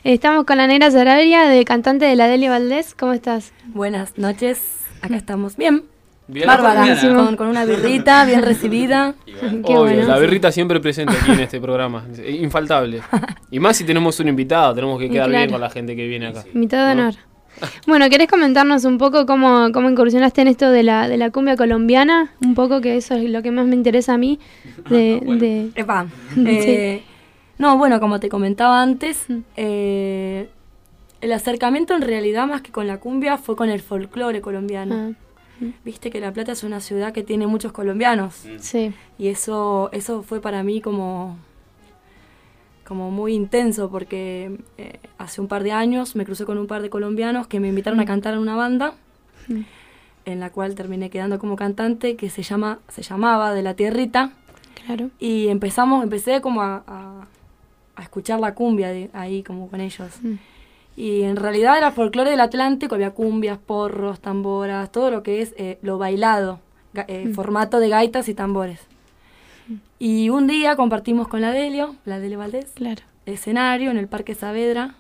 Estamos con la Negra Sarabia, de cantante de la Delia Valdés. ¿Cómo estás? Buenas noches, acá estamos bien. Bien, Bárbara, con una birrita bien recibida. Qué obvio, bueno. la birrita siempre presente aquí en este programa, infaltable. Y más si tenemos un invitado, tenemos que quedar bien con la gente que viene acá. Invitado de ¿no? honor. Bueno, ¿querés comentarnos un poco cómo incursionaste en esto de la cumbia colombiana? Un poco, que eso es lo que más me interesa a mí. Epa, no, bueno, como te comentaba antes, el acercamiento en realidad más que con la cumbia fue con el folclore colombiano. Viste que La Plata es una ciudad que tiene muchos colombianos. Sí. Y eso fue para mí como muy intenso, porque hace un par de años me crucé con un par de colombianos que me invitaron a cantar en una banda, en la cual terminé quedando como cantante, que se llamaba De la Tierrita. Claro. Y empecé como a escuchar la cumbia ahí como con ellos. Y en realidad era folclore del Atlántico, había cumbias, porros, tamboras, todo lo que es lo bailado, formato de gaitas y tambores. Y un día compartimos con la Delio Valdés, Claro. escenario en el Parque Saavedra,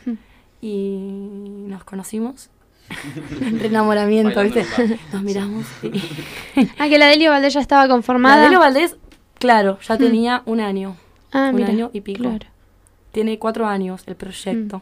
y nos conocimos. Enamoramiento, ¿viste? Nos miramos. Que la Delia Valdés ya estaba conformada. La Delio Valdés, claro, ya tenía un año. Mira, año y pico. Claro. Tiene 4 años el proyecto.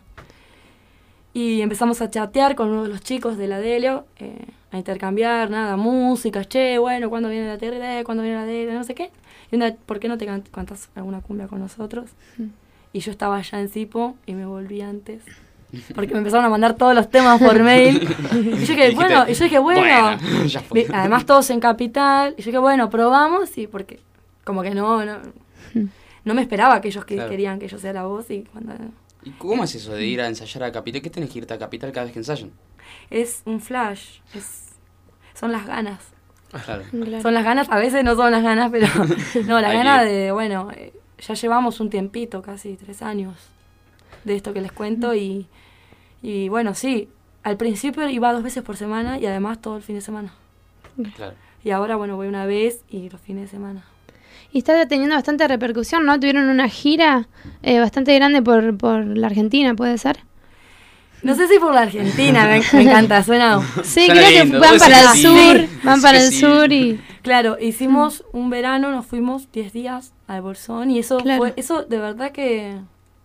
Y empezamos a chatear con uno de los chicos de la Delio, a intercambiar, música, bueno, ¿cuándo viene la Tierra? ¿Cuándo viene la Delio? No sé qué. Y ¿por qué no te cantas alguna cumbia con nosotros? Y yo estaba allá en Sipo y me volví antes. Porque me empezaron a mandar todos los temas por mail. Y yo dije, bueno. ya fue. Además todos en Capital. Y yo dije, bueno, probamos. Y porque como que no me esperaba que ellos querían que yo sea la voz. Y cuando... ¿Y cómo es eso de ir a ensayar a Capital? ¿Qué tenés que irte a Capital cada vez que ensayan? Es un flash, son las ganas. Claro. Son las ganas, a veces no son las ganas, pero no, las ganas de, bueno, ya llevamos un tiempito, casi 3 años, de esto que les cuento, y bueno, sí, al principio iba 2 veces por semana y además todo el fin de semana. Claro. Y ahora, bueno, voy una vez y los fines de semana. Y está teniendo bastante repercusión, ¿no? Tuvieron una gira bastante grande por la Argentina, ¿puede ser? No sé si por la Argentina, me encanta, suena... Sí, Suena creo lindo, que van para el sí. sur, van para el Sí. sur y... Claro, hicimos un verano, nos fuimos 10 días al Bolsón y eso Claro. eso de verdad que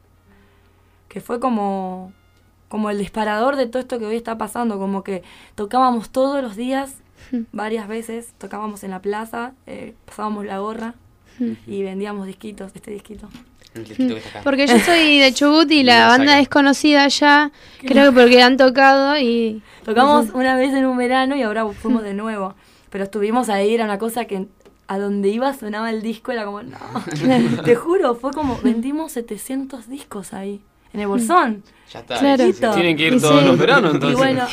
fue como el disparador de todo esto que hoy está pasando, como que tocábamos todos los días, varias veces, tocábamos en la plaza, pasábamos la gorra y vendíamos disquitos, este disquito. El disquito que está acá. Porque yo soy de Chubut y la Lo banda sacan. es conocida allá, creo que porque han tocado y... Tocamos una vez en un verano y ahora fuimos de nuevo, pero estuvimos ahí, era una cosa que a donde iba sonaba el disco, era como, no, te juro, fue como, vendimos 700 discos ahí, en el Bolsón. Ya está. Claro. sí, sí. Tienen que ir Y todos sí. los veranos, Y entonces. bueno,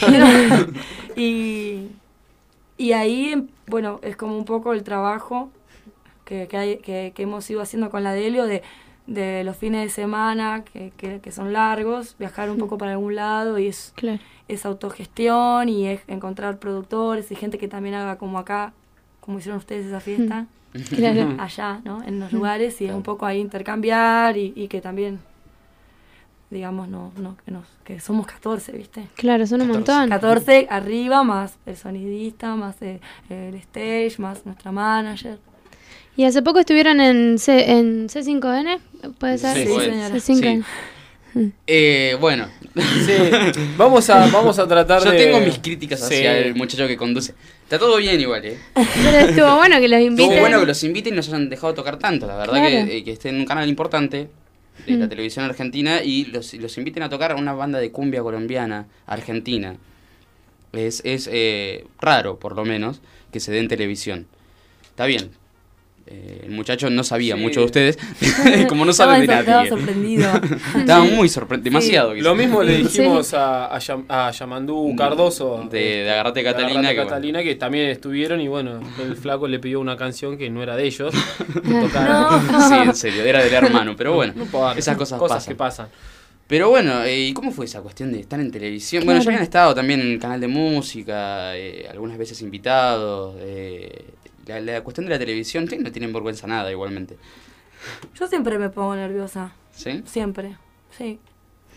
y ahí, bueno, es como un poco el trabajo que hemos ido haciendo con la Delio de los fines de semana, que son largos, viajar un poco para algún lado y es autogestión y es encontrar productores y gente que también haga como acá, como hicieron ustedes esa fiesta, Claro. allá, ¿no? En los lugares y es un poco ahí intercambiar y que también, digamos, que somos 14, ¿viste? Claro, son un 14. montón. 14 arriba, más el sonidista, más el stage, más nuestra manager. Y hace poco estuvieron en C5N, ¿puede ser? Sí, señora. C5N. Bueno, Sí, vamos a tratar yo de... tengo mis críticas Sí. hacia el muchacho que conduce. Está todo bien igual, Pero estuvo bueno que los inviten. Estuvo bueno que los inviten y nos hayan dejado tocar tanto. La verdad Claro. que esté en un canal importante de la televisión argentina y los inviten a tocar a una banda de cumbia colombiana argentina. Es raro, por lo menos, que se dé en televisión. Está bien. El muchacho no sabía Sí. mucho de ustedes, como no saben de Estaba nadie. sorprendido. Estaba muy sorprendido, demasiado. quizás. Lo mismo le Sí. dijimos a Yamandú Cardoso De Agarrate de Catalina. Agarrate que Catalina, que también estuvieron y bueno, el flaco le pidió una canción que no era de ellos. bueno, sí, en serio, era del hermano, pero bueno, No importa, esas cosas que pasan. pasan. Pero bueno, ¿y cómo fue esa cuestión de estar en televisión? Bueno, ya Claro. habían estado también en el canal de música, algunas veces invitados. La cuestión de la televisión, no tienen vergüenza nada igualmente. Yo siempre me pongo nerviosa. ¿Sí? Siempre. Sí.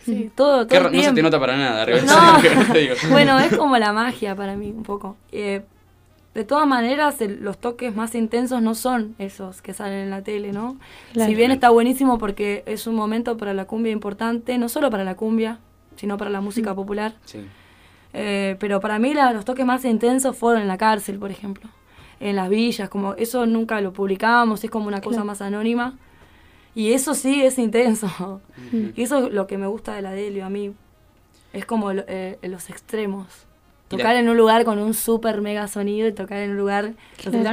Sí, todo No el se te tiempo. nota para nada, No. te digo. Bueno, es como la magia para mí, un poco. De todas maneras, los toques más intensos no son esos que salen en la tele, ¿no? Claro. Si bien está buenísimo porque es un momento para la cumbia importante, no solo para la cumbia, sino para la música popular. Sí. Pero para mí los toques más intensos fueron en la cárcel, por ejemplo. En las villas, como eso nunca lo publicábamos, es como una cosa más anónima. Y eso sí es intenso. Y eso es lo que me gusta de la Delio a mí. Es como los extremos. Tocar en un lugar con un super mega sonido y tocar en un lugar... Claro.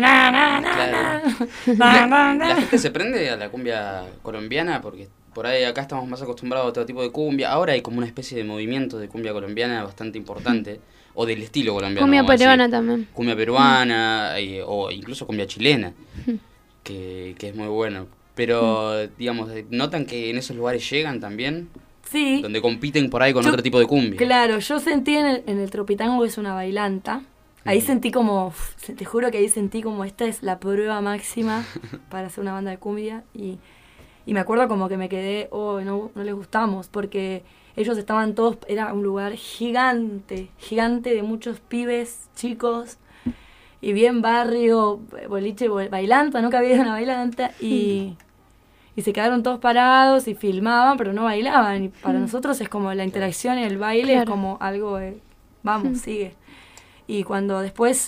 La gente se prende a la cumbia colombiana porque por ahí acá estamos más acostumbrados a otro tipo de cumbia. Ahora hay como una especie de movimiento de cumbia colombiana bastante importante. O del estilo colombiano. Cumbia peruana también. Cumbia peruana o incluso cumbia chilena. Que es muy bueno. Pero, digamos, ¿notan que en esos lugares llegan también? Sí. Donde compiten por ahí con otro tipo de cumbia. Claro, yo sentí en el Tropitango, que es una bailanta, ahí sentí como, te juro que ahí sentí como esta es la prueba máxima para hacer una banda de cumbia. Y me acuerdo como que me quedé, no les gustamos, porque ellos estaban todos, era un lugar gigante, gigante de muchos pibes, chicos, y bien barrio, boliche, bailanta, nunca había una bailanta, y se quedaron todos parados y filmaban, pero no bailaban. Y para nosotros es como la interacción y el baile es como algo, vamos, sigue. Y cuando después,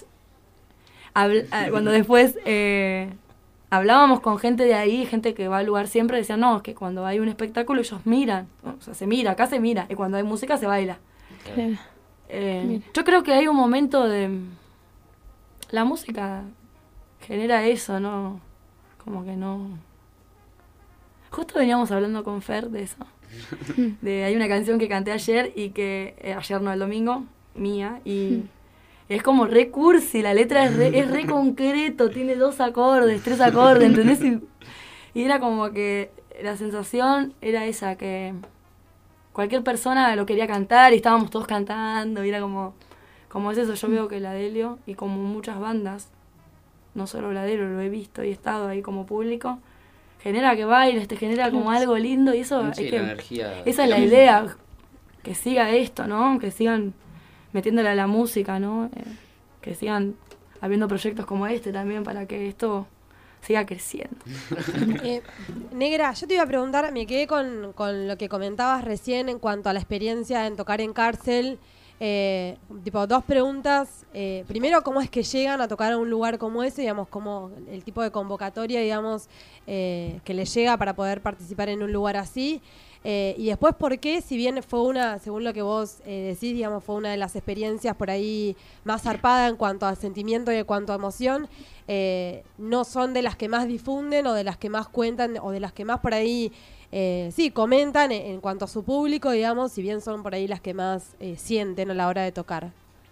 hablábamos con gente de ahí, gente que va al lugar siempre, decían, no, es que cuando hay un espectáculo ellos miran, ¿no? O sea, se mira, acá se mira, y cuando hay música se baila. Claro. Yo creo que hay un momento de... La música genera eso, ¿no? Como que no... Justo veníamos hablando con Fer de eso. Hay una canción que canté ayer y que... ayer no, el domingo, mía, y... Es como re cursi, la letra es re concreto, tiene 2 acordes, 3 acordes, ¿entendés? Y era como que la sensación era esa, que cualquier persona lo quería cantar y estábamos todos cantando, y era como es eso. Yo veo que la Delio, y como muchas bandas, no solo la Delio, lo he visto y he estado ahí como público, genera que bailes, te genera como algo lindo, y eso Sí, es la que energía. esa es la idea, que siga esto, ¿no? Que sigan metiéndole a la música, ¿no? Que sigan habiendo proyectos como este también para que esto siga creciendo. Negra, yo te iba a preguntar, me quedé con lo que comentabas recién en cuanto a la experiencia en tocar en cárcel. Tipo, 2 preguntas. Primero, ¿cómo es que llegan a tocar a un lugar como ese? Digamos, como el tipo de convocatoria, digamos, que les llega para poder participar en un lugar así. Y después, ¿por qué? Si bien fue una, según lo que vos decís, digamos, fue una de las experiencias por ahí más zarpada en cuanto a sentimiento y en cuanto a emoción, no son de las que más difunden o de las que más cuentan o de las que más por ahí, comentan en cuanto a su público, digamos, si bien son por ahí las que más sienten a la hora de tocar.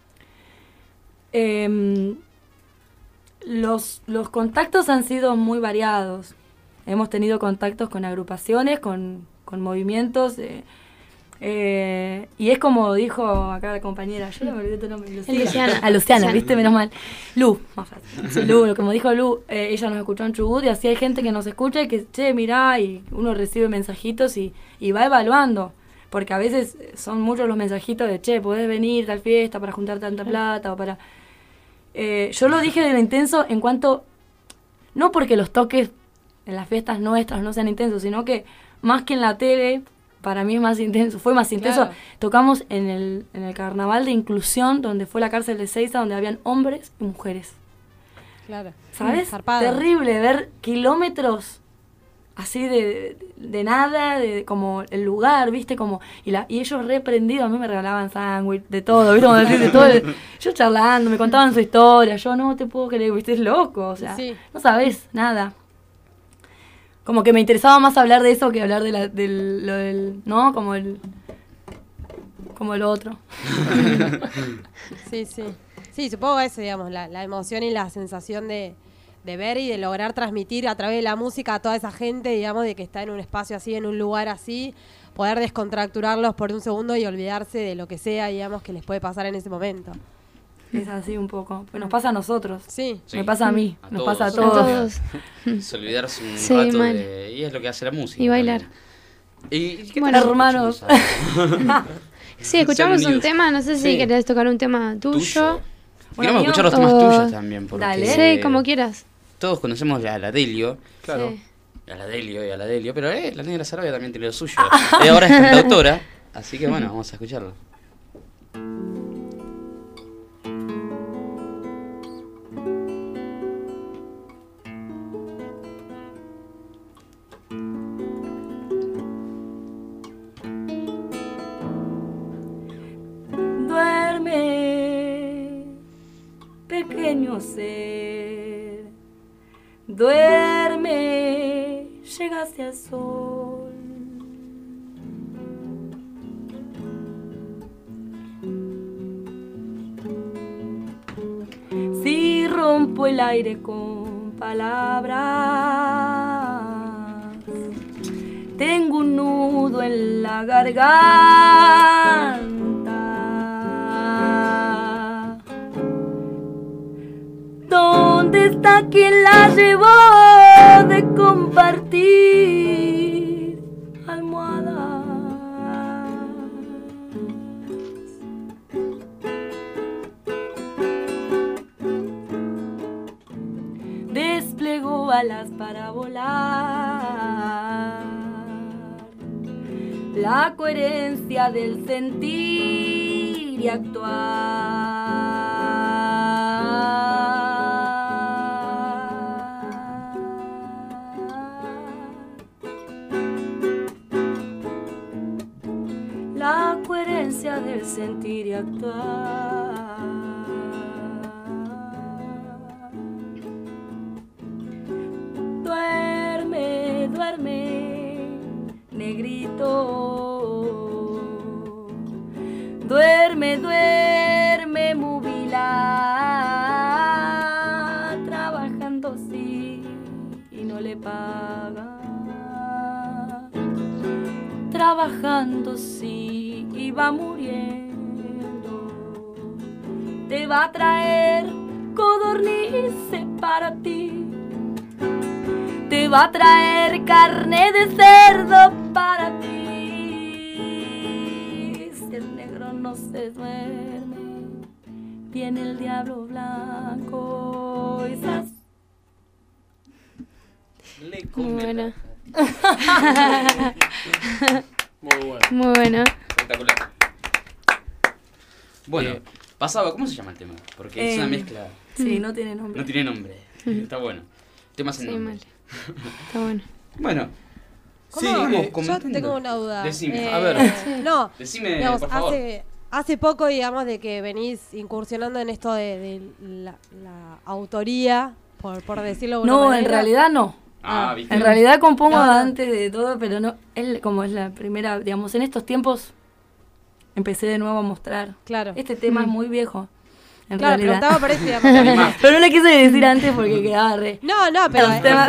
Los contactos han sido muy variados. Hemos tenido contactos con agrupaciones, con movimientos, y es como dijo acá la compañera, yo no me olvidé tu nombre, Luciana, ¿viste? Menos mal. Lu, más fácil. Sí, Lu, como dijo Lu, ella nos escuchó en Chubut, y así hay gente que nos escucha y que, che, mirá, y uno recibe mensajitos y va evaluando, porque a veces son muchos los mensajitos de, che, podés venir a tal fiesta para juntar tanta plata, o para... yo lo dije de lo intenso en cuanto, no porque los toques en las fiestas nuestras no sean intensos, sino que más que en la tele, para mí es más intenso, fue más intenso. Claro. Tocamos en el carnaval de inclusión, donde fue la cárcel de Seiza, donde habían hombres y mujeres. Claro. ¿Sabes? Terrible ver kilómetros así de nada, de como el lugar, ¿viste? Como y ellos reprendidos, a mí me regalaban sándwich, de todo, ¿viste? Como decir, de todo. Yo charlando, me contaban su historia, yo no te puedo creer, ¿viste? Es loco, o sea, sí. No sabés nada. Como que me interesaba más hablar de eso que hablar del ¿no? Como lo otro. Sí. Sí, supongo eso, digamos, la emoción y la sensación de ver y de lograr transmitir a través de la música a toda esa gente, digamos, de que está en un espacio así, en un lugar así, poder descontracturarlos por un segundo y olvidarse de lo que sea, digamos, que les puede pasar en ese momento. Es así un poco. Pues nos pasa a nosotros. Sí. Me pasa a mí. Nos pasa a todos. Es olvidarse un rato y es lo que hace la música. Y bailar. ¿Y qué Bueno, tal, hermanos. Sí, escuchamos Sean un unidos. tema, no sé si Sí. querés tocar un tema tuyo. Queremos mío. escuchar los temas O- tuyos también. Porque Dale. Sí, como quieras. todos conocemos a la Delio. Claro. Sí. A la Delio, pero la Negra Sarabia también tiene lo suyo. Y ahora es cantautora, así que bueno, vamos a escucharlo. Duerme, pequeño ser, duerme, llegaste al sol. Si rompo el aire con palabras, tengo un nudo en la garganta. ¿Dónde está quien la llevó de compartir almohadas? Desplegó alas para volar, la coherencia del sentir y actuar. La coherencia del sentir y actuar. Duerme, duerme, negrito. Duerme, duerme, mubila. Trabajando sí y no le paga. Trabajando sí y va muriendo. Te va a traer codornices para ti. Te va a traer carne de cerdo para ti. Si el negro no se duerme, viene el diablo blanco y ¡zas! Muy buena. Muy bueno. Muy buena. Espectacular. Bueno, Eh, pasaba, ¿cómo se llama el tema? Porque es una mezcla. Sí, no tiene nombre. No tiene nombre. Está bueno. Temas en Sí, nombre. mal. Está bueno. Bueno, ¿Cómo? sigamos Yo comentando. tengo una duda. Decime. A ver. No, Decime, digamos, por favor. hace poco, digamos, de que venís incursionando en esto de la autoría, por decirlo de una No, manera. en realidad no. ¿Viste? En realidad compongo No. antes de todo, pero no, él como es la primera, digamos, en estos tiempos empecé de nuevo a mostrar. Claro. Este tema es muy viejo, en Claro, realidad. preguntaba por eso, digamos. Te animaste. Pero no le quise decir antes porque quedaba re... No, pero Los temas-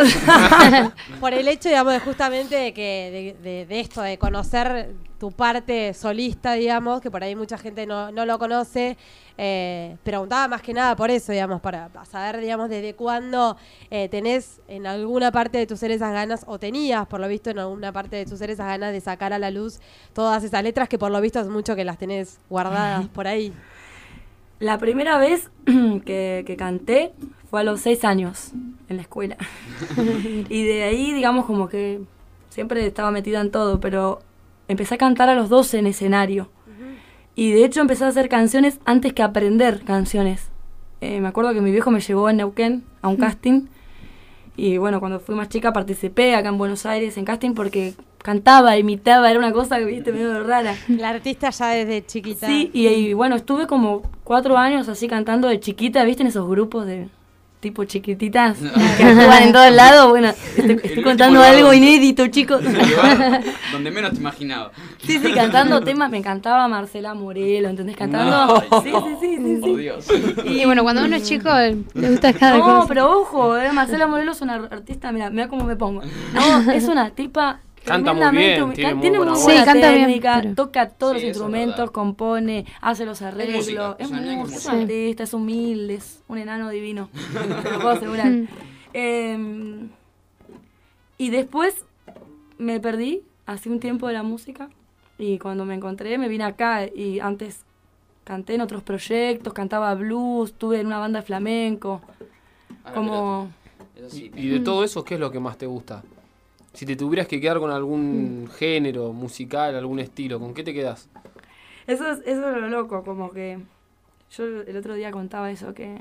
por el hecho, digamos, de justamente de que de esto, de conocer tu parte solista, digamos, que por ahí mucha gente no lo conoce, preguntaba más que nada por eso, digamos, para saber, digamos, desde cuándo tenés en alguna parte de tu ser esas ganas, o tenías, por lo visto, en alguna parte de tu ser esas ganas de sacar a la luz todas esas letras que por lo visto es mucho que las tenés guardadas por ahí. La primera vez que canté fue a los 6 años en la escuela. Y de ahí, digamos, como que siempre estaba metida en todo, pero empecé a cantar a los 12 en escenario. Y de hecho empecé a hacer canciones antes que aprender canciones. Me acuerdo que mi viejo me llevó en Neuquén a un casting. Y bueno, cuando fui más chica participé acá en Buenos Aires en casting porque cantaba, imitaba, era una cosa que viste medio rara. La artista ya desde chiquita. Sí, y bueno, estuve como 4 años así cantando de chiquita, ¿viste? En esos grupos de tipo chiquititas que actúan en todos lados. Bueno, estoy contando lugar algo donde- inédito, chicos. El lugar donde menos te imaginaba. Sí, cantando temas, me encantaba Marcela Morelo, ¿entendés? Cantando. No, Sí, no, sí, sí, sí, por sí. Dios. Y bueno, cuando uno es chico, le gusta cada cosa. No, pero ojo, Marcela Morelo es una artista, mira cómo me pongo. No, es una tipa. Canta muy tremendamente bien, humi- tiene muy tiene buena muy voz. buena Sí, canta bien, técnica, pero- toca todos Sí, los eso es instrumentos, verdad. compone, hace los arreglos. música, Es es una niña que es músico, música. es artista, es humilde, es un enano divino. Te lo puedo asegurar. Y después me perdí hace un tiempo de la música y cuando me encontré me vine acá y antes canté en otros proyectos, cantaba blues, estuve en una banda de flamenco, como... Y de todo eso, ¿qué es lo que más te gusta? Si te tuvieras que quedar con algún género musical, algún estilo, ¿con qué te quedas? Eso es lo loco, como que yo el otro día contaba eso, que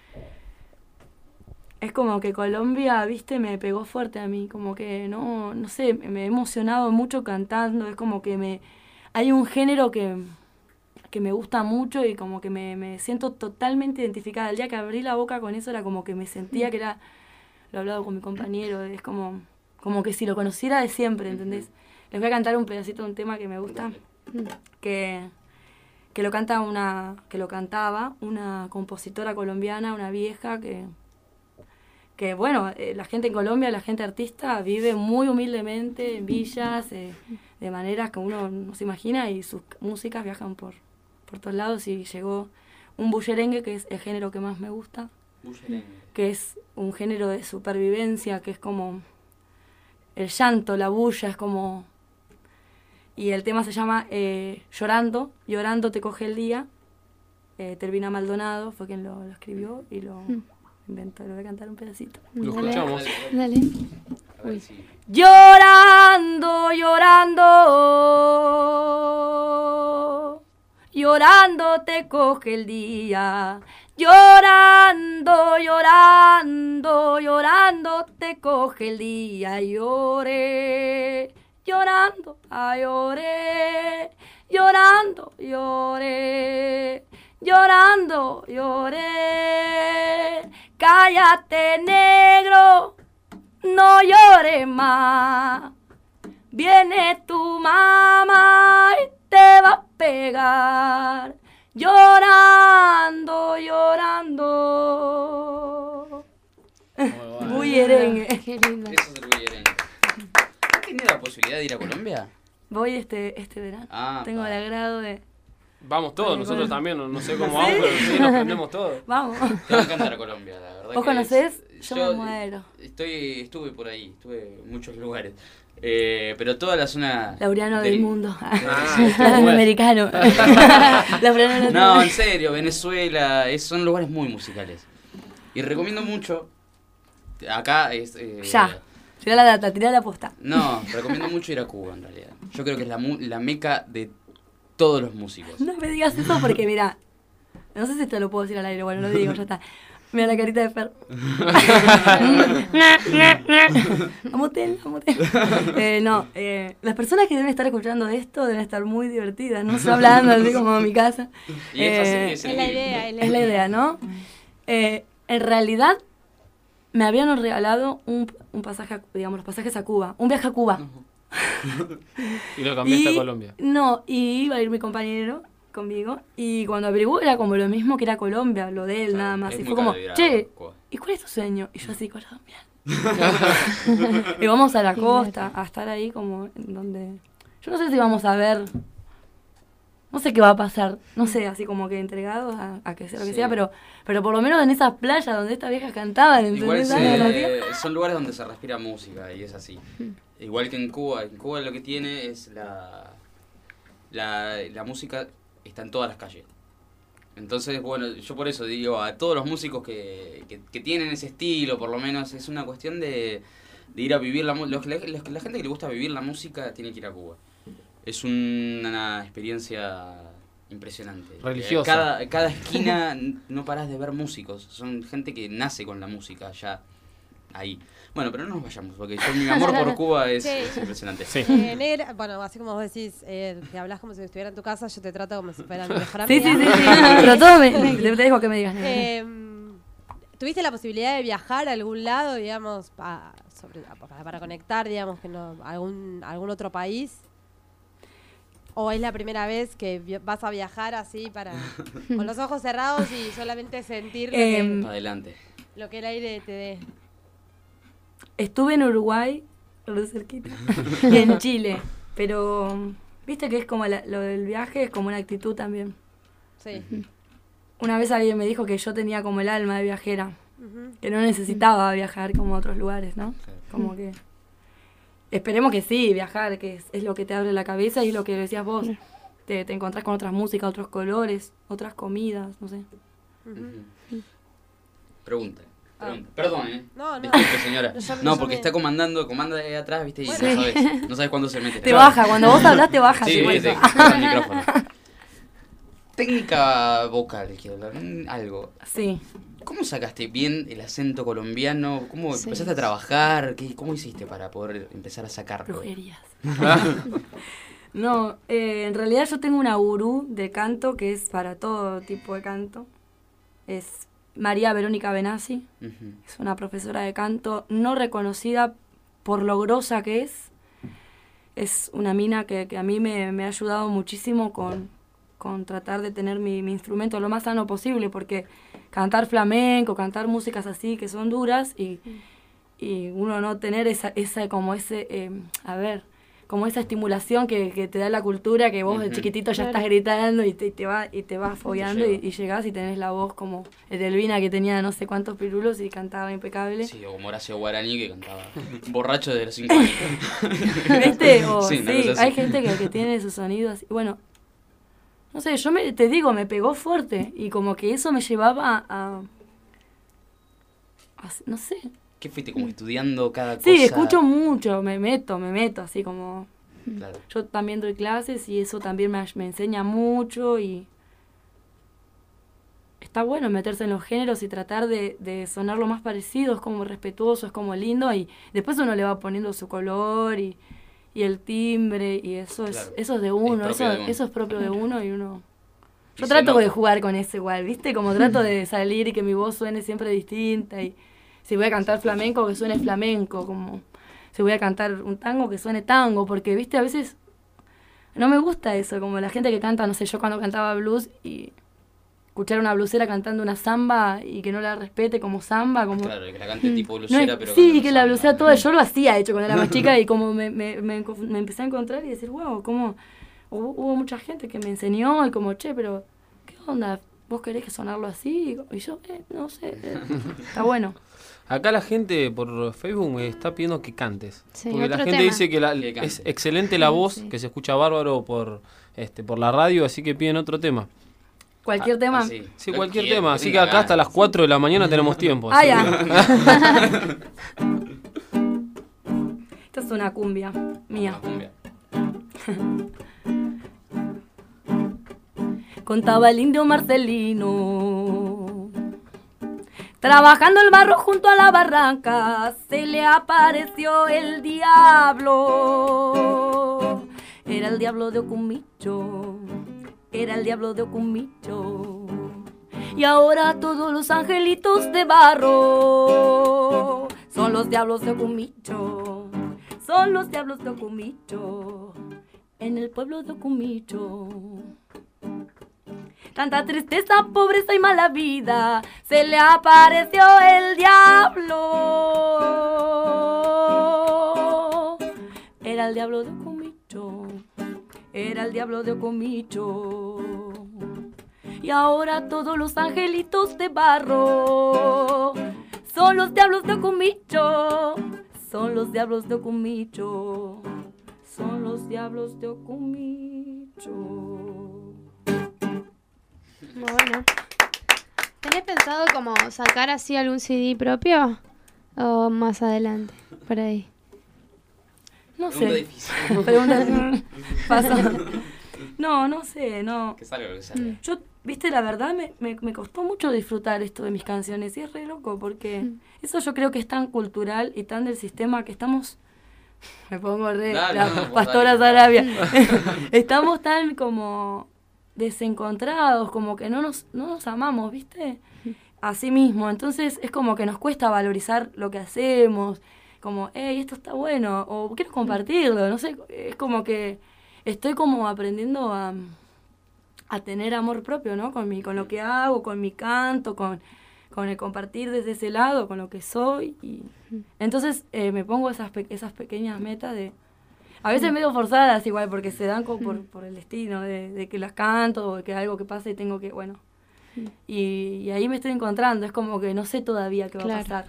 es como que Colombia, viste, me pegó fuerte a mí, como que no sé, me he emocionado mucho cantando, es como que hay un género que me gusta mucho y como que me siento totalmente identificada. El día que abrí la boca con eso era como que me sentía que era, lo he hablado con mi compañero, es como que si lo conociera de siempre, ¿entendés? Les voy a cantar un pedacito de un tema que me gusta, que lo cantaba una compositora colombiana, una vieja que bueno, la gente en Colombia, la gente artista vive muy humildemente en villas, de maneras que uno no se imagina, y sus músicas viajan por todos lados, y llegó un bullerengue, que es el género que más me gusta, que es un género de supervivencia, que es como el llanto, la bulla, es como... Y el tema se llama Llorando, llorando te coge el día. Termina Maldonado, fue quien lo escribió y lo inventó. Le voy a cantar un pedacito. Lo escuchamos. Dale. A ver si... Llorando, llorando, llorando te coge el día. Llorando, llorando, llorando te coge el día. Lloré, llorando, lloré, llorando, lloré, llorando, lloré. Cállate, negro, no llores más. Viene tu mamá y te va a pegar. Llorando, llorando. Bullerengue. Qué lindo. Eso es el bullerengue. ¿Has tenido la posibilidad de ir a Colombia? Voy este verano. Tengo el agrado de... Vamos todos, nosotros también, no sé cómo vamos, pero sí, nos prendemos todos. Vamos. Te va a encantar Colombia, la verdad. ¿Vos conocés? Yo me muero. Estuve por ahí, estuve en muchos lugares. Pero toda la zona... Laureano del mundo. bueno. Latinoamericano. Laureano No, en serio, Venezuela, son lugares muy musicales. Y recomiendo mucho, acá es... Ya, tirá la data, tirá la posta. No, recomiendo mucho ir a Cuba en realidad. Yo creo que es la meca de todos los músicos. No me digas eso porque, mira, no sé si te lo puedo decir al aire, bueno, lo digo, ya está. Mira la carita de Fer. Amotel. No, las personas que deben estar escuchando esto deben estar muy divertidas, no estoy hablando así como en mi casa. Y es así, Es la idea, Es la idea, ¿no? En realidad, me habían regalado un pasaje, digamos, los pasajes a Cuba, un viaje a Cuba. Y lo cambiaste a Colombia. No, y iba a ir mi compañero conmigo, y cuando averiguó era como lo mismo que era Colombia, lo de él, nada más. Y fue como, che, ¿y cuál es tu sueño? Y yo así, Colombia. Y vamos a la costa, a estar ahí como en donde... Yo no sé si vamos a ver... No sé qué va a pasar, no sé, así como que entregados a que sea lo que sea, pero por lo menos en esas playas donde estas viejas cantaban, ¿entendés? Igual son lugares donde se respira música y es así. Igual que en Cuba lo que tiene es la música está en todas las calles. Entonces, bueno, yo por eso digo, a todos los músicos que tienen ese estilo, por lo menos, es una cuestión de ir a vivir la música. La gente que le gusta vivir la música tiene que ir a Cuba. Es una experiencia impresionante. Religiosa. Cada esquina no parás de ver músicos. Son gente que nace con la música ya ahí. Bueno, pero no nos vayamos, porque mi amor por Cuba es impresionante. Sí. Negra, bueno, así como vos decís, te hablas como si estuviera en tu casa, yo te trato como si fuera mi mejor amiga. Sí. Pero todo te dejo que me digas. ¿Tuviste la posibilidad de viajar a algún lado, digamos, para conectar, digamos, que no, algún otro país? ¿O es la primera vez que vas a viajar así con los ojos cerrados y solamente sentir Adelante. lo que el aire te dé? Estuve en Uruguay, lo cerquita, y en Chile, pero viste que es como lo del viaje, es como una actitud también. Sí. Una vez alguien me dijo que yo tenía como el alma de viajera, que no necesitaba viajar como a otros lugares, ¿no? Como que... esperemos que sí, viajar, que es lo que te abre la cabeza y es lo que decías vos. Te encontrás con otras músicas, otros colores, otras comidas, no sé. Pregunta. Perdón, No. Disculpe, señora. Yo Porque está comanda de ahí atrás, ¿viste? Y no sabes cuándo se mete. Te baja, cuando vos hablas te baja. Sí, te te cuento. el micrófono. Técnica vocal, quiero hablar. Algo. Sí. ¿Cómo sacaste bien el acento colombiano? ¿Cómo empezaste a trabajar? ¿Cómo hiciste para poder empezar a sacarlo? Brujerías. No, en realidad yo tengo una gurú de canto que es para todo tipo de canto. Es María Verónica Benassi. Es una profesora de canto no reconocida por lo grosa que es. Es una mina que a mí me ha ayudado muchísimo con tratar de tener mi instrumento lo más sano posible, porque cantar flamenco, cantar músicas así que son duras y uno no tener como esa estimulación que te da la cultura, que vos de chiquitito ya estás gritando y te vas fogueando y llegás y tenés la voz como Edelvina, que tenía no sé cuántos pirulos y cantaba impecable. Sí, o como Horacio Guaraní, que cantaba borracho de los 5 años. ¿Viste? Sí, hay gente que tiene sus sonidos así. Bueno, no sé, te digo, me pegó fuerte y como que eso me llevaba a no sé. ¿Qué fuiste como estudiando cada cosa? Sí, escucho mucho, me meto, así como... Claro. Yo también doy clases y eso también me enseña mucho y... Está bueno meterse en los géneros y tratar de sonar lo más parecido, es como respetuoso, es como lindo y después uno le va poniendo su color y el timbre y eso es de uno, eso es propio de uno y uno... Yo trato de jugar con eso igual, ¿viste? Como trato de salir y que mi voz suene siempre distinta y... Si voy a cantar flamenco, que suene flamenco, como si voy a cantar un tango, que suene tango, porque, viste, a veces no me gusta eso, como la gente que canta, no sé, yo cuando cantaba blues y escuchar una blusera cantando una samba y que no la respete como samba, como... Claro, que la cante tipo blusera, pero... Sí, que la blusera toda, yo lo hacía, hecho, cuando era más chica y como me empecé a encontrar y decir, wow, como hubo mucha gente que me enseñó y como, che, pero, ¿qué onda? ¿Vos querés que sonarlo así? Y yo, no sé, está bueno. Acá la gente por Facebook me está pidiendo que cantes. Sí, porque la otro gente tema. dice que es excelente la voz, que se escucha bárbaro por la radio, así que piden otro tema. ¿Cualquier tema? Sí, cualquier tema. Así que acá hasta las 4 de la mañana tenemos tiempo. Ah, ya. Esta es una cumbia mía. Contaba el indio Marcelino, trabajando el barro junto a la barranca, se le apareció el diablo. Era el diablo de Ocumicho, era el diablo de Ocumicho. Y ahora todos los angelitos de barro son los diablos de Ocumicho, son los diablos de Ocumicho, en el pueblo de Ocumicho. Tanta tristeza, pobreza y mala vida, se le apareció el diablo. Era el diablo de Ocumicho, era el diablo de Ocumicho. Y ahora todos los angelitos de barro son los diablos de Ocumicho, son los diablos de Ocumicho, son los diablos de Ocumicho. Bueno. ¿Tenés pensado como sacar así algún CD propio? ¿O más adelante? Por ahí. No Pregunta sé. difícil. Pregunta pasa. No sé, no. Que salga lo que salga. Yo, viste, la verdad me costó mucho disfrutar esto de mis canciones y es re loco porque eso yo creo que es tan cultural y tan del sistema que estamos... Me pongo re... Dale, la no, vos pastora dale. Sarabia. Estamos tan como desencontrados, como que no nos amamos, ¿viste? Así mismo. Entonces es como que nos cuesta valorizar lo que hacemos, como, esto está bueno, o quiero compartirlo, no sé, es como que estoy como aprendiendo a tener amor propio, ¿no? Con lo que hago, con mi canto, con el compartir desde ese lado, con lo que soy. Y entonces me pongo esas pequeñas metas de... A veces medio forzadas igual, porque se dan como por el destino de que las canto, o de que algo que pasa y tengo que, bueno. Y ahí me estoy encontrando, es como que no sé todavía qué va a pasar.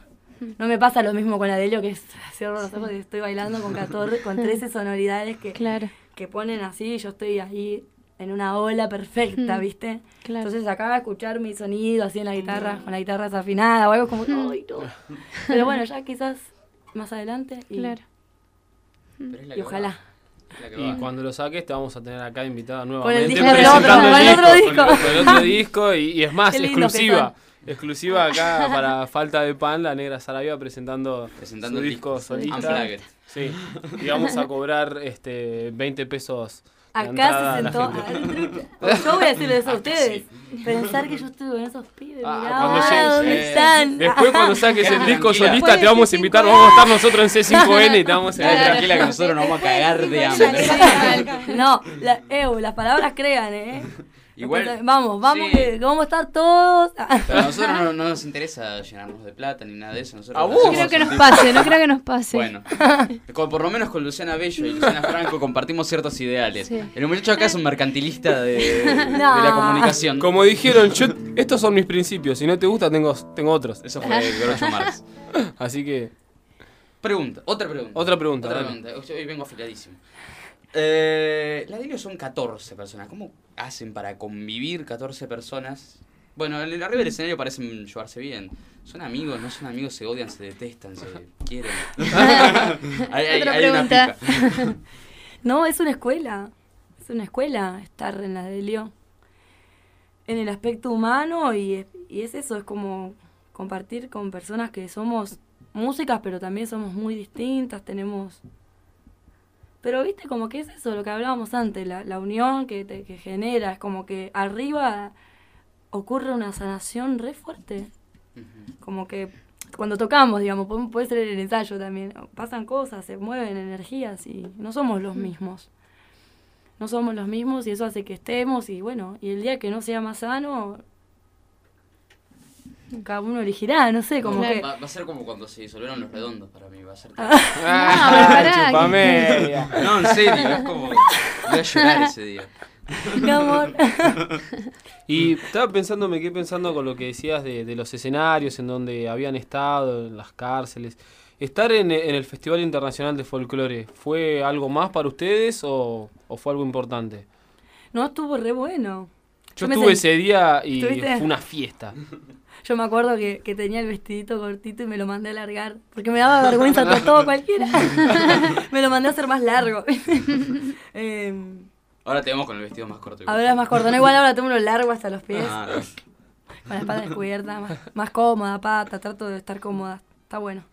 No me pasa lo mismo con Adelio, que cierro los ojos y estoy bailando con 14, con 13 sonoridades Claro. que ponen así, yo estoy ahí en una ola perfecta, ¿viste? Claro. Entonces acá escuchar mi sonido así en la guitarra, con la guitarra desafinada o algo como, ¡ay, no! Pero bueno, ya quizás más adelante y, Claro. Pero es la y que ojalá. va, es la que Y va. cuando lo saques te vamos a tener acá invitada Con nuevamente. el disco del presentando otro, con el otro disco. Con el otro disco y es más, Qué lindo exclusiva. Exclusiva acá para Falta de Pan, la Negra Sarabia presentando Presentando su el disco disco. solista. Unplugged. Sí, y vamos a cobrar 20 pesos de Acá entrada a se la sentó. gente. Yo voy a decirles eso a Acá ustedes. sí. Pensar que yo estuve con esos pibes. Ah, Mirá, cuando ahora, llegues, ¿dónde están? Después cuando saques el disco Tranquila. solista te vamos a invitar, vamos a estar nosotros en C5N y te vamos a Quédate invitar. tranquila que nosotros nos vamos a cagar de hambre. No, las palabras crean, ¿eh? Igual, Vamos, sí. que vamos a estar todos. Pero a nosotros no nos interesa llenarnos de plata ni nada de eso. Nosotros ¿A vos? No hacemos creo que un nos tipo- pase, no creo que nos pase. Bueno, por lo menos con Luciana Bello y Luciana Franco compartimos ciertos ideales. Sí. El muchacho acá es un mercantilista de No. la comunicación. Como dijeron, estos son mis principios, si no te gusta tengo otros. Eso fue Groucho Marx. Así que, Otra pregunta. otra pregunta. Otra dale. pregunta. Hoy vengo afiladísimo. La Delio son 14 personas. ¿Cómo hacen para convivir 14 personas? Bueno, arriba del escenario parecen llevarse bien. ¿Son amigos? ¿No son amigos? ¿Se odian? ¿Se detestan? ¿Se quieren? hay Otra una pregunta. pica. No, es una escuela. Es una escuela estar en la Delio. En el aspecto humano y es eso, es como compartir con personas que somos músicas, pero también somos muy distintas, tenemos... Pero viste, como que es eso, lo que hablábamos antes, la unión que genera, es como que arriba ocurre una sanación re fuerte. Como que cuando tocamos, digamos, puede ser el ensayo también, pasan cosas, se mueven energías y no somos los mismos. No somos los mismos y eso hace que estemos y bueno, y el día que no sea más sano, cada uno elegirá, no sé, como Claro. que... Va a ser como cuando se disolvieron los redondos para mí. Va a ser pará, chupame. No, en serio, es como. Voy a llorar ese día. Mi amor. Y estaba pensando, me quedé pensando con lo que decías de los escenarios en donde habían estado, en las cárceles. ¿Estar en el Festival Internacional de Folclore fue algo más para ustedes o fue algo importante? No, estuvo re bueno. Yo me estuve sent- ese día y ¿Estuviste? fue una fiesta. Yo me acuerdo que tenía el vestidito cortito y me lo mandé a alargar. Porque me daba vergüenza con todo cualquiera. Me lo mandé a hacer más largo. Ahora te vemos con el vestido más corto. igual. Ahora es más corto. No, igual ahora tengo uno largo hasta los pies. Ah, no. Con la espalda descubierta. Más cómoda, pata. Trato de estar cómoda. Está bueno.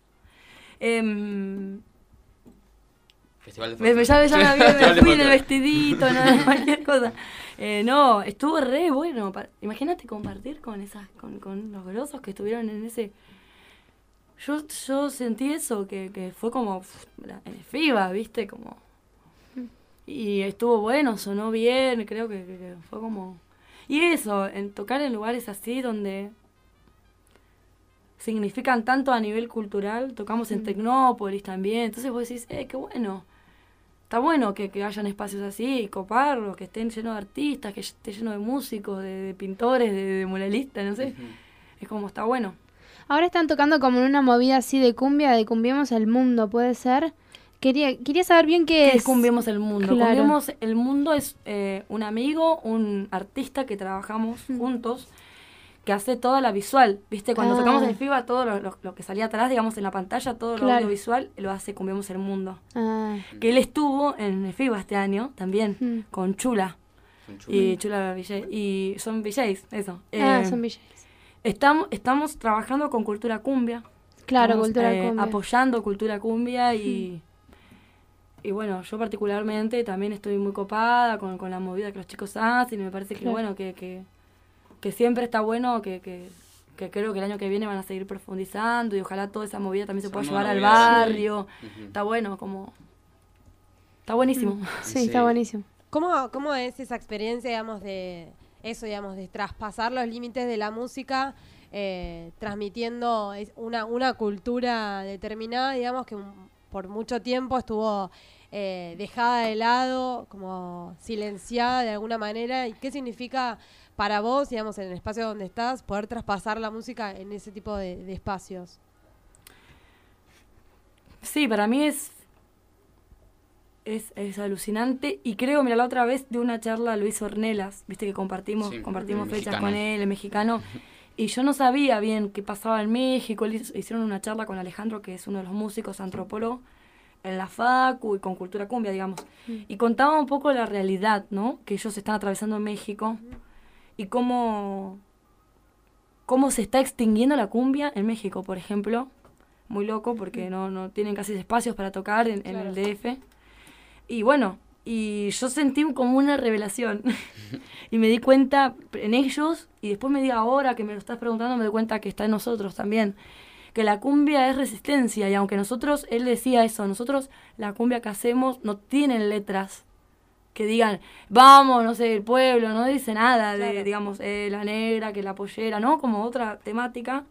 Festival de Ya me Festival fui en el Folclore. vestidito, no, cualquier cosa. No, estuvo re bueno. Imagínate compartir con con los grosos que estuvieron en ese... Yo sentí eso, que fue como en el FIBA, ¿viste? Como... Y estuvo bueno, sonó bien, creo que fue como... Y eso, en tocar en lugares así donde significan tanto a nivel cultural, tocamos en Tecnópolis también, entonces vos decís, qué bueno. Está bueno que hayan espacios así, coparlos, que estén llenos de artistas, que esté lleno de músicos, de pintores, de muralistas, no sé. Es como, está bueno. Ahora están tocando como en una movida así de cumbia, de Cumbiemos el Mundo, ¿puede ser? Quería saber bien qué ¿Qué es. es Cumbiemos el Mundo? Claro. Cumbiemos el Mundo es un amigo, un artista que trabajamos juntos, que hace toda la visual. ¿Viste? Cuando tocamos en FIBA, todo lo que salía atrás, digamos, en la pantalla, todo lo Claro. audiovisual, lo hace Cumbiemos el Mundo. Ah, Que él estuvo en el FIBA este año también, con Chula. Son chulos. Y Chula VJ. Y son VJs, eso. son VJs. Estamos trabajando con Cultura Cumbia. Claro, Estamos, cultura cumbia. apoyando Cultura Cumbia y bueno, yo particularmente también estoy muy copada con la movida que los chicos hacen y me parece que Claro. bueno, que siempre está bueno, que creo que el año que viene van a seguir profundizando y ojalá toda esa movida también se Esa pueda nueva llevar al movida, sí. barrio. Ujú. Está bueno, como... Está buenísimo. Sí, Sí. está buenísimo. ¿Cómo es esa experiencia, digamos, de eso, digamos, de traspasar los límites de la música, transmitiendo una cultura determinada, digamos, que por mucho tiempo estuvo dejada de lado, como silenciada de alguna manera? ¿Y qué significa para vos, digamos, en el espacio donde estás, poder traspasar la música en ese tipo de espacios? Sí, para mí es alucinante. Y creo, mira, la otra vez de una charla Luis Ornelas, viste que compartimos Sí, fechas mexicano. con él, el mexicano. Y yo no sabía bien qué pasaba en México. Hicieron una charla con Alejandro, que es uno de los músicos, antropólogo, en la Facu y con Cultura Cumbia, digamos. Y contaba un poco la realidad, ¿no? Que ellos están atravesando en México y cómo se está extinguiendo la cumbia en México, por ejemplo. Muy loco porque no tienen casi espacios para tocar en el DF. Y bueno, y yo sentí como una revelación. Y me di cuenta en ellos, y después me di ahora que me lo estás preguntando, me doy cuenta que está en nosotros también. Que la cumbia es resistencia, y aunque nosotros, él decía eso, nosotros la cumbia que hacemos no tienen letras que digan, vamos, no sé, el pueblo, no dice nada de, digamos, la negra, que la pollera, ¿no? Como otra temática.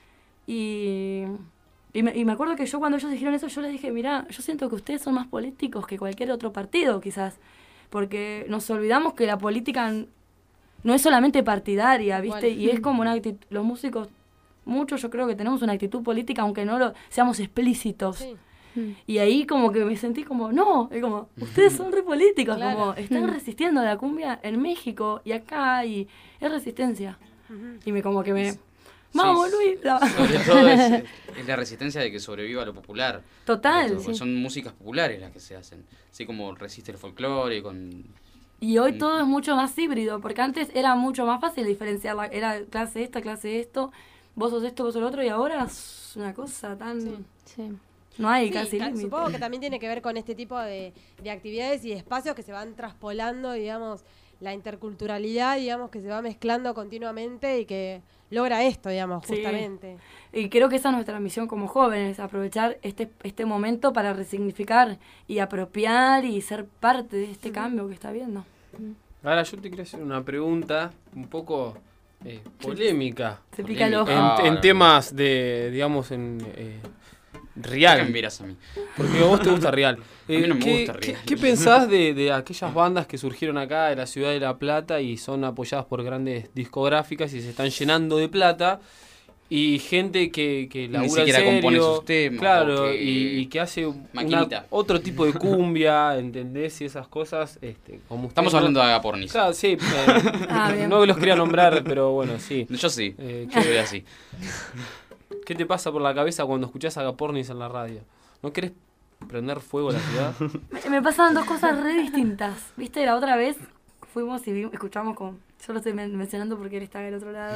Y me acuerdo que yo cuando ellos dijeron eso, yo les dije, mirá, yo siento que ustedes son más políticos que cualquier otro partido, quizás. Porque nos olvidamos que la política no es solamente partidaria, ¿viste? Igual. Y es como una actitud, los músicos, muchos yo creo que tenemos una actitud política, aunque no lo seamos explícitos. Sí. Y ahí como que me sentí como, no, es como, ustedes son re políticos, Claro. como, están resistiendo a la cumbia en México y acá, y es resistencia. Y me como que me... ¡Vamos, Luis! Sobre todo es la resistencia de que sobreviva lo popular. Total. Porque son músicas populares las que se hacen. Así como resiste el folclore con... Y hoy todo es mucho más híbrido, porque antes era mucho más fácil diferenciarla. Era clase esto, vos sos esto, vos sos lo otro, y ahora es una cosa tan... Sí. No hay Sí, casi límite. supongo que también tiene que ver con este tipo de actividades y espacios que se van traspolando, digamos, la interculturalidad, digamos, que se va mezclando continuamente y que logra esto, digamos, Sí. justamente. Y creo que esa es nuestra misión como jóvenes, aprovechar este momento para resignificar y apropiar y ser parte de este cambio que está habiendo. Ahora yo te quiero hacer una pregunta un poco polémica. Se pica el ojo. En temas de, digamos, ¿Qué me real. miras a mí? Porque a vos te gusta real. mí no me gusta real. ¿Qué pensás de aquellas bandas que surgieron acá de la ciudad de La Plata y son apoyadas por grandes discográficas y se están llenando de plata? Y gente que labura en siquiera serio, compone sus temas, claro, o que- y que hace Maquinita. otro tipo de cumbia, ¿entendés? Y esas cosas, como Estamos ustedes, hablando ¿no? de Agapornis. Claro, sí, Bien. no los quería nombrar, pero bueno, sí. Yo sí, ¿Qué, soy así. qué te pasa por la cabeza cuando escuchás Agapornis en la radio? ¿No querés prender fuego a la ciudad? Me pasaban dos cosas re distintas. ¿Viste? La otra vez fuimos y escuchamos con... Yo lo estoy mencionando porque él está del otro lado.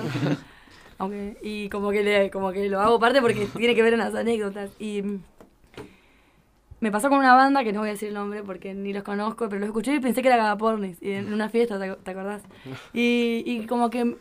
Y como que lo hago parte porque tiene que ver en las anécdotas. Y me pasó con una banda que no voy a decir el nombre porque ni los conozco, pero los escuché y pensé que era Agapornis. Y en una fiesta, ¿te acordás? Y como que...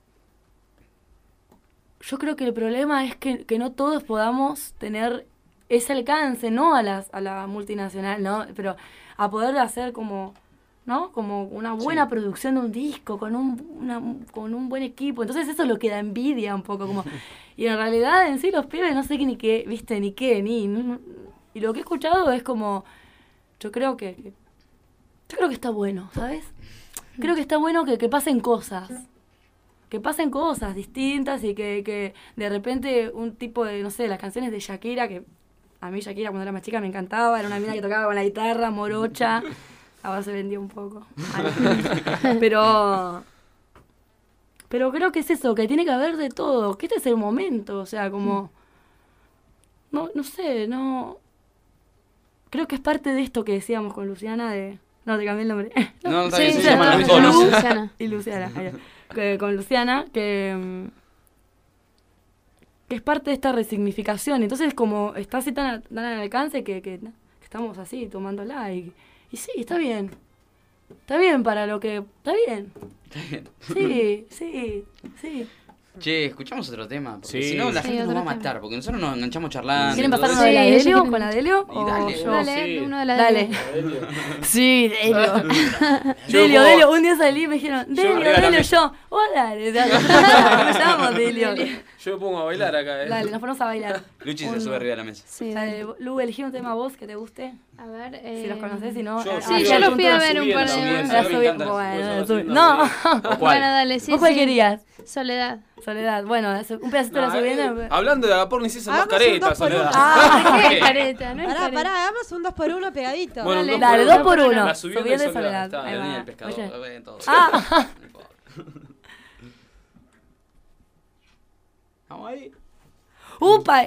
Yo creo que el problema es que no todos podamos tener ese alcance, no a la multinacional, ¿no? Pero a poder hacer como... ¿no? Como una buena producción de un disco, con un buen equipo. Entonces eso es lo que da envidia un poco. Como y en realidad en sí los pibes no sé ni qué, ¿viste? Y lo que he escuchado es como... Yo creo que está bueno, ¿sabes? Creo que está bueno que pasen cosas. Que pasen cosas distintas y que de repente un tipo de, no sé, las canciones de Shakira, que a mí Shakira cuando era más chica me encantaba, era una mina que tocaba con la guitarra, morocha... Ahora se vendió un poco. Pero creo que es eso, que tiene que haber de todo, que este es el momento, o sea, como... No sé, no... Creo que es parte de esto que decíamos con Luciana de... No, te cambié el nombre. No, está Sí, bien, sí, se llama no, Luciana. no, Luciana. Y Luciana. Con Luciana, que es parte de esta resignificación. Entonces, como está así tan al alcance que estamos así, tomándola y sí, está bien. Está bien para lo que... Está bien. Sí. Che, escuchamos otro tema, porque Sí. si no la Sí, gente nos va a otro matar, porque nosotros nos enganchamos charlando. ¿Quieren pasar todo uno de la Sí, Delio? yo quiero- ¿Con la Delio? Y dale. yo? Dale, sí. uno de la Dale. Sí, Delio. Yo Delio. puedo- Un día salí y me dijeron, Delio, regálame. yo. Hola. ¿Cómo me llamo, Delio? Yo me pongo a bailar acá, Dale, nos ponemos a bailar. Luchi se sube arriba de la mesa. Sí, Dale, Lu, elegí un tema vos que te guste. A ver. Si los conocés, si no. Sí, ya los fui a ver un par de veces. La Me subí. encanta. Bueno, Pues, no. ¿O cuál? Bueno, dale, sí. ¿Vos cuál sí. querías? Soledad. Soledad. Bueno, un pedacito de la subida. Hablando de Agapor, ni si esa más Hagamos un careta, 2 por Soledad. 1. Ah, ¿Qué? es careta, no es Pará, careta. hagamos un 2 por 1 pegadito. Bueno, Dale, un Dale, 2 2 por 1. La subiendo Subiendo y de Soledad. Está, Ahí La va. niña del pescado. Oye. Ven todo. Ah. No importa. Vamos ahí. ¡Upa!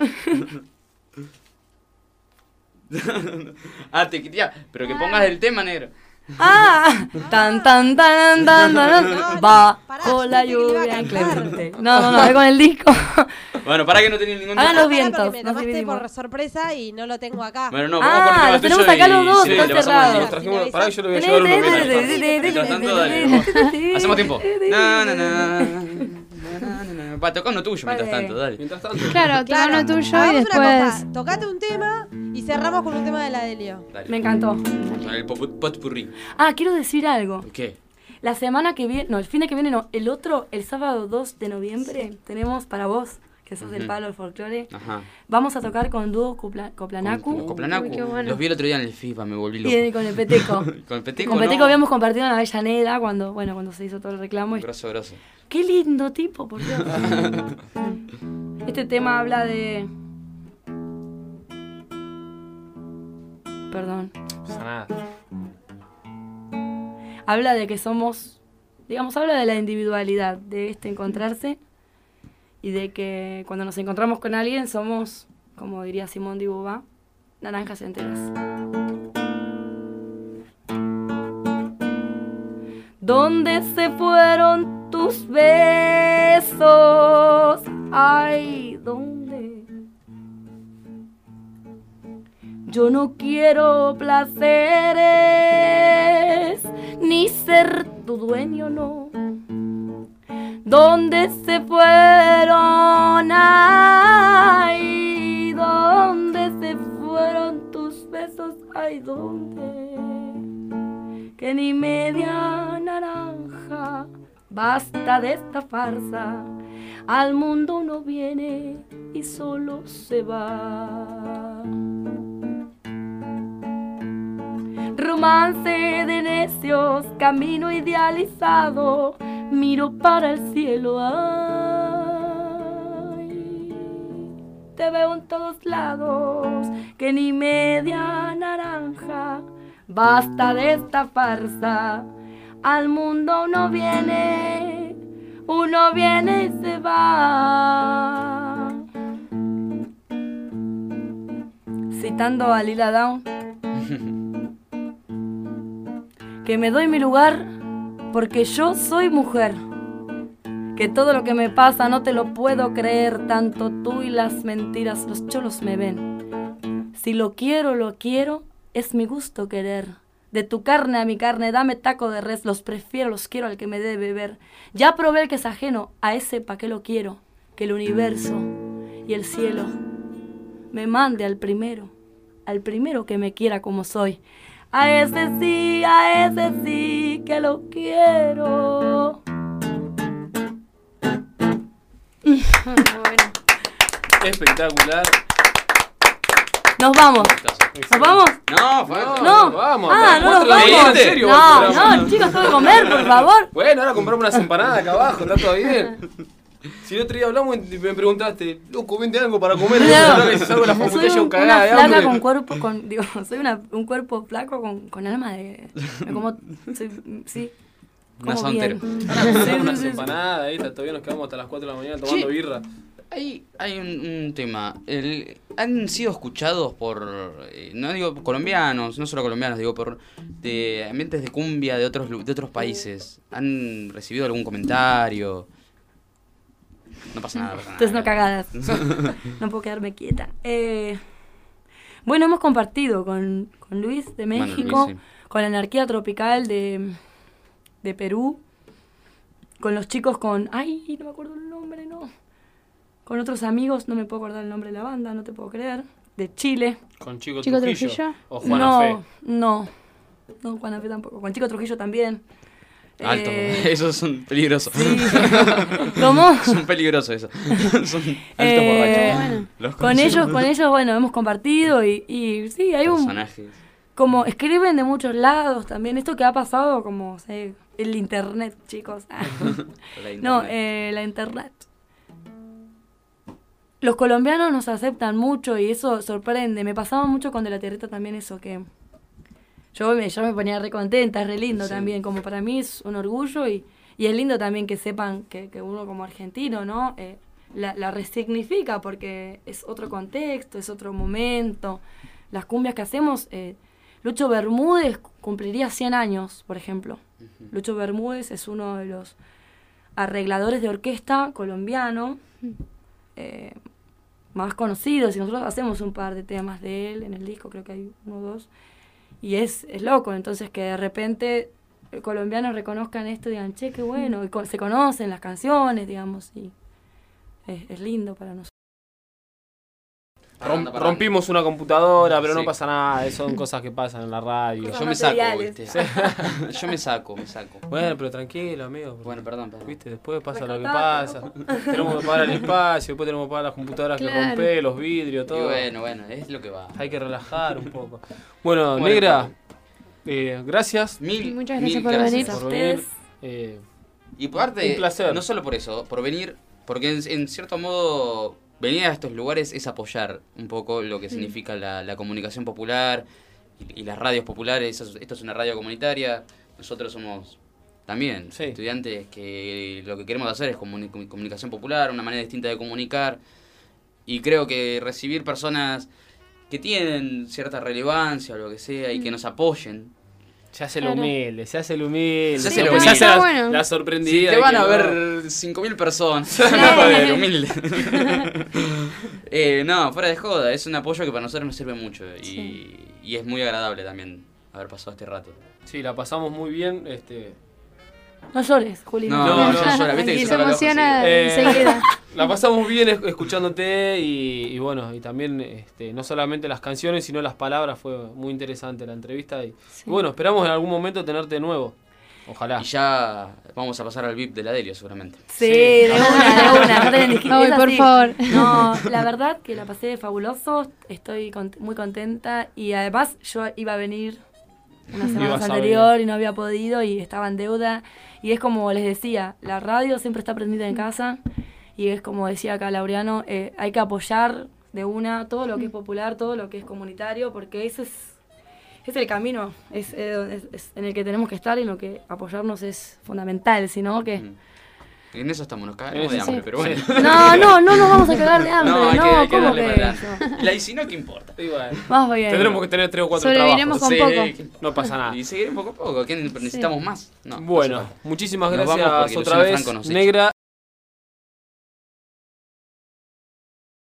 Ah, te quería. Pero que pongas el tema, negro. ¡Ah! Tan, tan, tan, tan, tan. No, Va pará, con la yo pensé que le iba a lluvia cantar. inclemente. No, es con el disco. Bueno, para que no tenía ningún Hagan tema. los Pará, vientos, porque me nos tomaste dividimos. por sorpresa y no lo tengo acá. Bueno, no, Ah, vamos con el lo tema tenemos tuyo acá los y- dos, sí, está le pasamos cerrado. el Nos trajimos, pará que yo le voy a llevar unos memes. Mientras tanto, dale. Hacemos tiempo. Va, toca uno tuyo mientras Vale. tanto, dale. Mientras tanto. Claro, toma uno tuyo y hagamos una después. cosa. Tocate un tema y cerramos con un tema de la Delio. Dale. Me encantó. Con el potpurrí. Ah, quiero decir algo. ¿Qué? La semana que viene, no, el fin de que viene, no, el otro, el sábado 2 de noviembre, tenemos para vos, que sos del Ujú. palo del folclore, Ajá. vamos a tocar con dúo Coplanacu Los Coplanacu. Uy, qué bueno. Los vi el otro día en el FIFA, me volví loco. y con el Peteco. Con el Peteco, Con Peteco no. habíamos compartido en Avellaneda cuando se hizo todo el reclamo. Y Grosso, grosso. qué lindo tipo, por Dios. Este tema habla de... Perdón. No pasa nada. Habla de que somos, digamos, habla de la individualidad, de encontrarse y de que cuando nos encontramos con alguien somos, como diría Simón de Beauvoir, naranjas enteras. ¿Dónde se fueron tus besos? Ay, ¿dónde? Yo no quiero placeres, ni ser tu dueño, no. ¿Dónde se fueron? Ay, ¿dónde se fueron tus besos? Ay, ¿dónde? Que ni media naranja, basta de esta farsa. Al mundo uno viene y solo se va. Romance de necios, camino idealizado, miro para el cielo, ay, te veo en todos lados, que ni media naranja, basta de esta farsa, al mundo uno viene y se va. Citando a Lila Downs, que me doy mi lugar porque yo soy mujer, que todo lo que me pasa no te lo puedo creer, tanto tú y las mentiras, los cholos me ven. Si lo quiero, es mi gusto querer. De tu carne a mi carne, dame taco de res, los prefiero, los quiero al que me dé beber. Ya probé el que es ajeno, a ese pa' qué lo quiero, que el universo y el cielo me mande al primero que me quiera como soy. A ese sí que lo quiero. Bueno. Espectacular. Nos vamos. ¿Nos vamos? No, fue. No. Vamos. Ah, no nos Cuatro de la vamos. tarde, ¿en serio? No, chicos, tengo que comer, por favor. Bueno, ahora compramos unas empanadas acá abajo, está todo bien. Si el otro día hablamos y me preguntaste, loco, vende algo para comer. No. Ahora que si salgo de la facultad Soy yo una cagada de flaca hambre. con cuerpo, soy un cuerpo flaco con alma de... Sí. Una como sontera. bien. Ahora compramos unas Sí. empanadas, ahí está, todavía nos quedamos hasta las 4 de la mañana tomando Sí. birra. Hay un tema. Han sido escuchados por, no digo colombianos, no solo colombianos, digo por de ambientes de cumbia de otros países. ¿Han recibido algún comentario? No pasa nada. Entonces no cagadas. No puedo quedarme quieta. Bueno, hemos compartido con Luis de Bueno, México, Luis, sí. con la Anarquía Tropical de Perú, con los chicos ay, no me acuerdo el nombre, no. Con otros amigos, no me puedo acordar el nombre de la banda, no te puedo creer. De Chile. Con Chico Chico Trujillo. Trujillo. O Juana Fe. No, Juana Fe tampoco. Con Chico Trujillo también. Alto, esos son peligrosos. Sí. ¿Cómo? Son peligrosos esos. Son altos borrachos. Bueno. Los Con ellos, bueno, hemos compartido y sí, hay un... personajes. Como escriben de muchos lados también. Esto que ha pasado, como, sé, el internet, chicos. No, la internet. Los colombianos nos aceptan mucho y eso sorprende. Me pasaba mucho con De la Tierrita también eso, que yo me ponía re contenta, es re lindo también. Como para mí es un orgullo y es lindo también que sepan que uno como argentino, ¿no? La resignifica porque es otro contexto, es otro momento. Las cumbias que hacemos... Lucho Bermúdez cumpliría 100 años, por ejemplo. Lucho Bermúdez es uno de los arregladores de orquesta colombiano más conocidos, y nosotros hacemos un par de temas de él en el disco, creo que hay 1 o 2, y es loco, entonces que de repente colombianos reconozcan esto y digan, che, qué bueno, y se conocen las canciones, digamos, y es lindo para nosotros. Rompimos una computadora, pero Sí. no pasa nada, son cosas que pasan en la radio. Cosas Yo me saco, materiales. ¿viste? Yo me saco. Bueno, pero tranquilo, amigo. Bueno, perdón. ¿Viste? Después pasa lo que Rescatado. pasa. Tenemos que pagar el espacio, después tenemos que pagar las computadoras que Claro. rompé, los vidrios, Y todo. bueno, es lo que va. Hay que relajar un poco. Bueno, Bueno, Negra, gracias Muchas gracias por Gracias venir. a por venir. ustedes. Y parte, Un placer. no solo por eso, por venir, porque en cierto modo venir a estos lugares es apoyar un poco lo que significa la comunicación popular y las radios populares. Esto es una radio comunitaria, nosotros somos también Sí. estudiantes que lo que queremos hacer es comunicación popular, una manera distinta de comunicar, y creo que recibir personas que tienen cierta relevancia o lo que sea y que nos apoyen. Se hace el Claro. humilde, se hace el humilde. Se hace el Se humilde. hace la, Bueno. la Si sorprendida. te de van que a no- ver 5.000 personas, joder, humilde. No, fuera de joda, es un apoyo que para nosotros nos sirve mucho y es muy agradable también haber pasado este rato. Sí, la pasamos muy bien. No llores, Juli. No, no, llora, viste que Tranquilo. Se emociona Eh, enseguida. La pasamos bien escuchándote y bueno, y también no solamente las canciones, sino las palabras. Fue muy interesante la entrevista y bueno, esperamos en algún momento tenerte de nuevo. Ojalá. Y ya vamos a pasar al VIP de la Delio seguramente. Sí, de una, no tenés ni que- Ay, es por así. favor. No, la verdad que la pasé fabuloso, estoy muy contenta y además yo iba a venir unas semanas Ibas a anterior y no había podido y estaba en deuda y es como les decía, la radio siempre está prendida en casa y es como decía acá Laureano, hay que apoyar de una todo lo que es popular, todo lo que es comunitario, porque ese es el camino, es en el que tenemos que estar y en lo que apoyarnos es fundamental, sino que... En eso estamos, nos cagamos de Sí. hambre, pero bueno. No nos vamos a cagar de hambre, No, hay no, que ¿cómo darle que para eso? adelante. Y si no, ¿qué importa? Y bueno, Más bien. tendremos que tener 3 o 4 Sobreviviremos trabajos. con poco. No pasa nada. Y seguir poco a poco, ¿qué necesitamos más? No, Bueno, no hace falta. muchísimas Nos vamos gracias porque otra Luciano vez, Franco nos echa. Negra.